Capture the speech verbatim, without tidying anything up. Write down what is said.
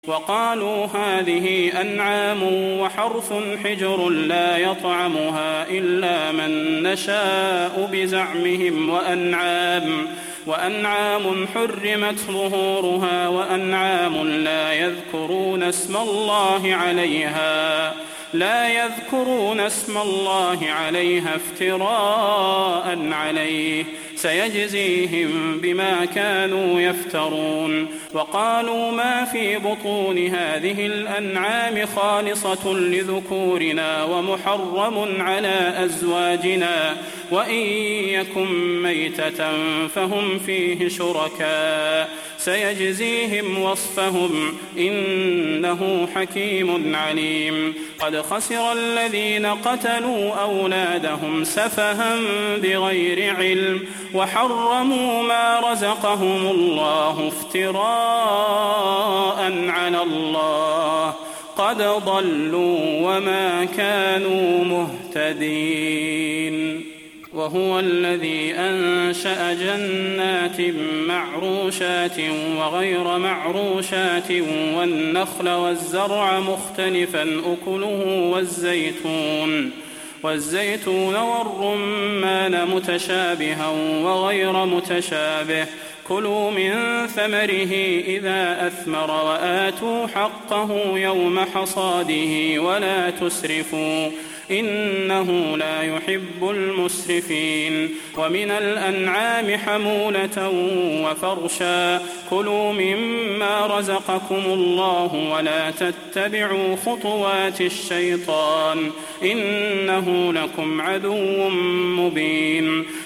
وقالوا هذه أنعام وحرث حجر لا يطعمها إلا من نشاء بزعمهم وأنعام, وأنعام حرمت ظهورها وأنعام لا يذكرون اسم الله عليها لا يذكرون اسم الله عليها افتراء عليه سيجزيهم بما كانوا يفترون. وقالوا ما في بطون هذه الأنعام خالصة لذكورنا ومحرم على أزواجنا وإن يكن ميتة فهم فيه شركاء سيجزيهم وصفهم إنه حكيم عليم. قد خسر الذين قتلوا أولادهم سفها بغير علم وحرموا ما رزقهم الله افتراء على الله قد ضلوا وما كانوا مهتدين. وهو الذي أنشأ جنات معروشات وغير معروشات والنخل والزرع مختلفا أكله والزيتون والزيتون والرمان متشابها وغير متشابه كلوا من ثمره إذا أثمر وآتوا حقه يوم حصاده ولا تسرفوا إنه لا يحب المسرفين. ومن الأنعام حمولة وفرشا كلوا مما رزقكم الله ولا تتبعوا خطوات الشيطان إنه لكم عدو مبين.